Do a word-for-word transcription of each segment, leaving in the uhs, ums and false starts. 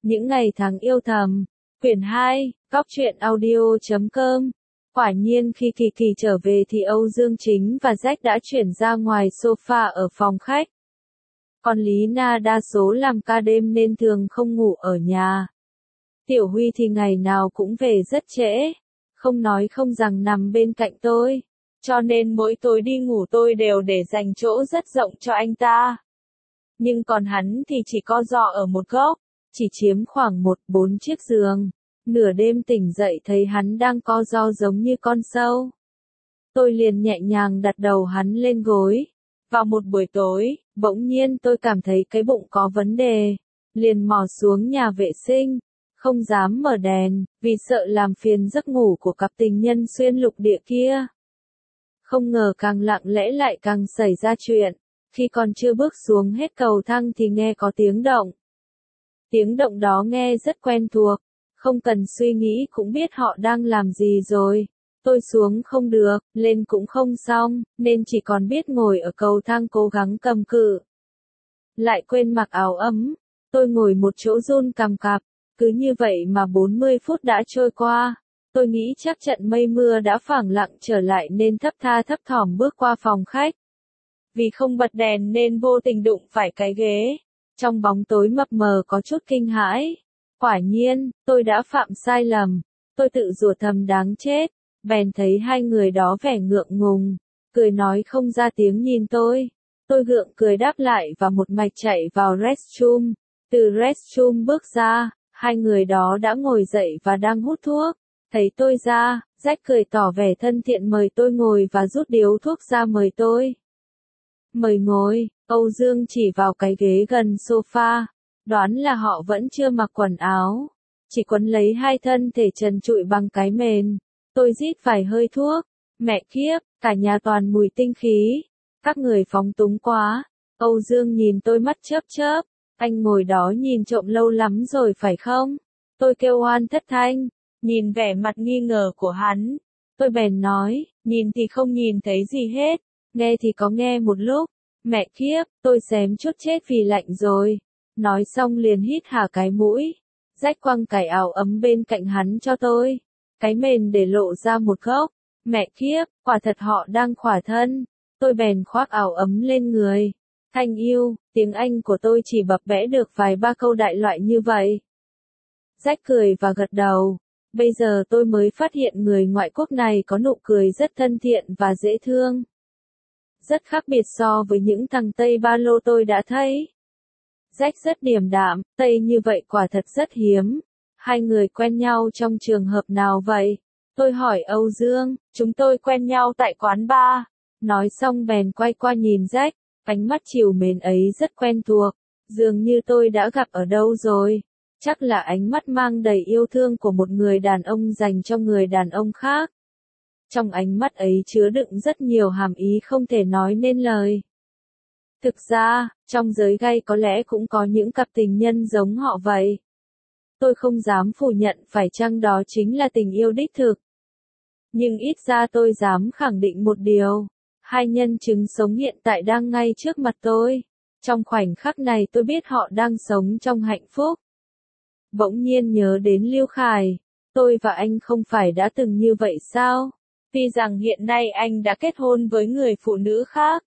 Những ngày tháng yêu thầm, quyển hai, góc truyện audio chấm com. Quả nhiên khi Kỳ Kỳ trở về thì Âu Dương Chính và Jack đã chuyển ra ngoài sofa ở phòng khách. Còn Lý Na đa số làm ca đêm nên thường không ngủ ở nhà. Tiểu Huy thì ngày nào cũng về rất trễ, không nói không rằng nằm bên cạnh tôi, cho nên mỗi tối đi ngủ tôi đều để dành chỗ rất rộng cho anh ta. Nhưng còn hắn thì chỉ co ro ở một góc, chỉ chiếm khoảng một bốn chiếc giường. Nửa đêm tỉnh dậy thấy hắn đang co ro giống như con sâu. Tôi liền nhẹ nhàng đặt đầu hắn lên gối. Vào một buổi tối, bỗng nhiên tôi cảm thấy cái bụng có vấn đề, liền mò xuống nhà vệ sinh, không dám mở đèn, vì sợ làm phiền giấc ngủ của cặp tình nhân xuyên lục địa kia. Không ngờ càng lặng lẽ lại càng xảy ra chuyện, khi còn chưa bước xuống hết cầu thang thì nghe có tiếng động. Tiếng động đó nghe rất quen thuộc, không cần suy nghĩ cũng biết họ đang làm gì rồi. Tôi xuống không được, lên cũng không xong, nên chỉ còn biết ngồi ở cầu thang cố gắng cầm cự. Lại quên mặc áo ấm, tôi ngồi một chỗ run cằm cặp, cứ như vậy mà bốn mươi phút đã trôi qua. Tôi nghĩ chắc trận mây mưa đã phẳng lặng trở lại nên thấp tha thấp thỏm bước qua phòng khách. Vì không bật đèn nên vô tình đụng phải cái ghế. Trong bóng tối mập mờ có chút kinh hãi. Quả nhiên, tôi đã phạm sai lầm. Tôi tự rủa thầm đáng chết. Bèn thấy hai người đó vẻ ngượng ngùng, cười nói không ra tiếng nhìn tôi. Tôi gượng cười đáp lại và một mạch chạy vào restroom. Từ restroom bước ra, hai người đó đã ngồi dậy và đang hút thuốc. Thấy tôi ra, Jack cười tỏ vẻ thân thiện mời tôi ngồi và rút điếu thuốc ra mời tôi. Mời ngồi, Âu Dương chỉ vào cái ghế gần sofa, đoán là họ vẫn chưa mặc quần áo, chỉ quấn lấy hai thân thể trần trụi bằng cái mền. Tôi rít vài hơi thuốc, mẹ kiếp, cả nhà toàn mùi tinh khí, các người phóng túng quá. Âu Dương nhìn tôi mắt chớp chớp, anh ngồi đó nhìn trộm lâu lắm rồi phải không? Tôi kêu oan thất thanh, nhìn vẻ mặt nghi ngờ của hắn. Tôi bèn nói, nhìn thì không nhìn thấy gì hết, nghe thì có nghe một lúc, mẹ kiếp, tôi xém chút chết vì lạnh rồi. Nói xong liền hít hà cái mũi, Jack quăng cái áo ấm bên cạnh hắn cho tôi. Cái mền để lộ ra một góc, mẹ kiếp, quả thật họ đang khỏa thân. Tôi bèn khoác áo ấm lên người. Thanh yêu, tiếng Anh của tôi chỉ bập bẽ được vài ba câu đại loại như vậy. Jack cười và gật đầu. Bây giờ tôi mới phát hiện người ngoại quốc này có nụ cười rất thân thiện và dễ thương. Rất khác biệt so với những thằng Tây Ba Lô tôi đã thấy. Jack rất điềm đạm, Tây như vậy quả thật rất hiếm. Hai người quen nhau trong trường hợp nào vậy? Tôi hỏi Âu Dương, chúng tôi quen nhau tại quán bar. Nói xong bèn quay qua nhìn Jack, ánh mắt trìu mến ấy rất quen thuộc, dường như tôi đã gặp ở đâu rồi. Chắc là ánh mắt mang đầy yêu thương của một người đàn ông dành cho người đàn ông khác. Trong ánh mắt ấy chứa đựng rất nhiều hàm ý không thể nói nên lời. Thực ra, trong giới gay có lẽ cũng có những cặp tình nhân giống họ vậy. Tôi không dám phủ nhận phải chăng đó chính là tình yêu đích thực. Nhưng ít ra tôi dám khẳng định một điều. Hai nhân chứng sống hiện tại đang ngay trước mặt tôi. Trong khoảnh khắc này tôi biết họ đang sống trong hạnh phúc. Bỗng nhiên nhớ đến Lưu Khải. Tôi và anh không phải đã từng như vậy sao? Tuy rằng hiện nay anh đã kết hôn với người phụ nữ khác.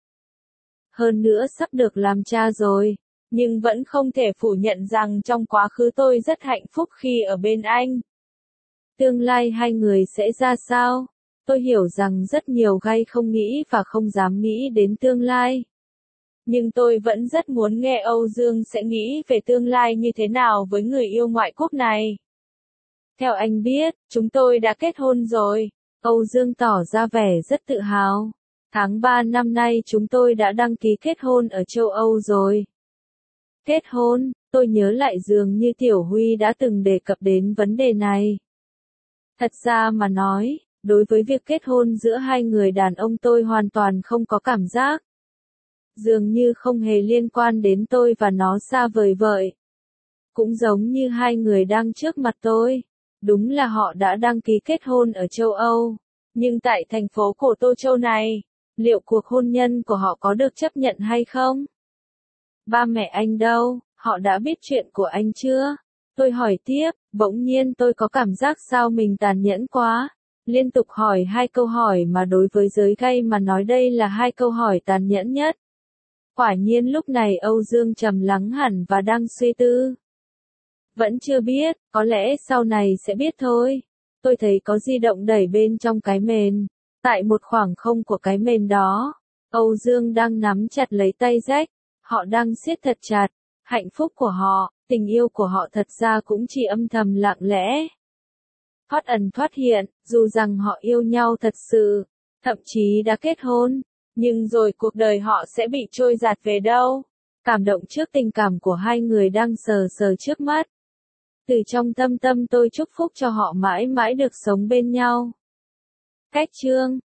Hơn nữa sắp được làm cha rồi. Nhưng vẫn không thể phủ nhận rằng trong quá khứ tôi rất hạnh phúc khi ở bên anh. Tương lai hai người sẽ ra sao? Tôi hiểu rằng rất nhiều gay không nghĩ và không dám nghĩ đến tương lai. Nhưng tôi vẫn rất muốn nghe Âu Dương sẽ nghĩ về tương lai như thế nào với người yêu ngoại quốc này. Theo anh biết, chúng tôi đã kết hôn rồi. Âu Dương tỏ ra vẻ rất tự hào. Tháng ba năm nay chúng tôi đã đăng ký kết hôn ở châu Âu rồi. Kết hôn, tôi nhớ lại dường như Tiểu Huy đã từng đề cập đến vấn đề này. Thật ra mà nói, đối với việc kết hôn giữa hai người đàn ông tôi hoàn toàn không có cảm giác. Dường như không hề liên quan đến tôi và nó xa vời vợi. Cũng giống như hai người đang trước mặt tôi. Đúng là họ đã đăng ký kết hôn ở châu Âu. Nhưng tại thành phố cổ Tô Châu này, liệu cuộc hôn nhân của họ có được chấp nhận hay không? Ba mẹ anh đâu, họ đã biết chuyện của anh chưa? Tôi hỏi tiếp, bỗng nhiên tôi có cảm giác sao mình tàn nhẫn quá. Liên tục hỏi hai câu hỏi mà đối với giới gay mà nói đây là hai câu hỏi tàn nhẫn nhất. Quả nhiên lúc này Âu Dương trầm lắng hẳn và đang suy tư. Vẫn chưa biết, có lẽ sau này sẽ biết thôi. Tôi thấy có di động đẩy bên trong cái mền. Tại một khoảng không của cái mền đó, Âu Dương đang nắm chặt lấy tay Jack. Họ đang siết thật chặt. Hạnh phúc của họ, tình yêu của họ thật ra cũng chỉ âm thầm lặng lẽ. Thoát ẩn thoát hiện, dù rằng họ yêu nhau thật sự, thậm chí đã kết hôn, nhưng rồi cuộc đời họ sẽ bị trôi dạt về đâu. Cảm động trước tình cảm của hai người đang sờ sờ trước mắt. Từ trong tâm tâm tôi chúc phúc cho họ mãi mãi được sống bên nhau. Cách chương